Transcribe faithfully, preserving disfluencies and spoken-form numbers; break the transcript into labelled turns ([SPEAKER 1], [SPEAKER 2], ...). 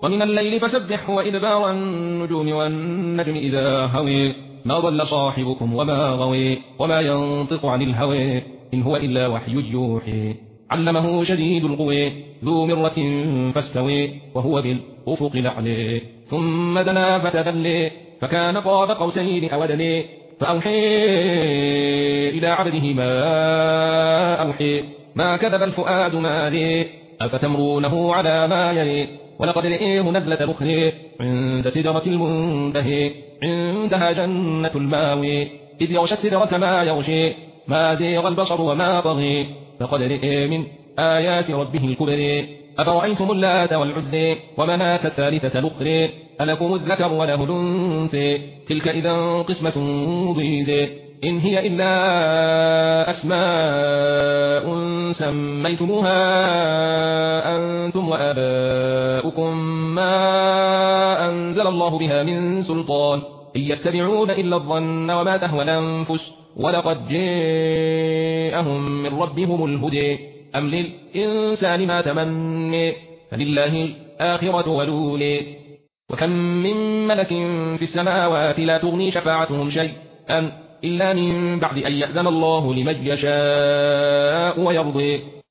[SPEAKER 1] ومن الليل فسبحه وإدبار النجوم والنجم إذا هوي ما ضل صاحبكم وما غوي وما ينطق عن الهوى إن هو إلا وحي يوحي علمه شديد القوى ذو مرة فاستوي وهو بالأفق الأعلى ثم دنا فتدلي فكان قاب قوسين أو أدنى فأوحي إلى عبده ما أوحي ما كذب الفؤاد ما لي أفتمرونه على ما يلي ولقد رئيه نزلة أخرى عند سدرة المنتهى عندها جنة الماوي إذ يغشى السدرة ما يغشي ما زيغ البصر وما طغي لقد رئيه من آيات ربه الكبرى أفرأيتم اللات والعزى ومناة الثالثة الأخرى ألكم الذكر وله الأنثى تلك إذا قسمة ضيزى إن هي إلا أسماء سميتموها أنتم وآباؤكم ما أنزل الله بها من سلطان إن يتبعون إلا الظن وما تهوى الأنفس ولقد جاءهم من ربهم الهدى أم للإنسان ما تمنى فلله الآخرة والأولى وكم من ملك في السماوات لا تغني شفاعتهم شيئا إلا من بعد أن يأذن الله لمن يشاء ويرضي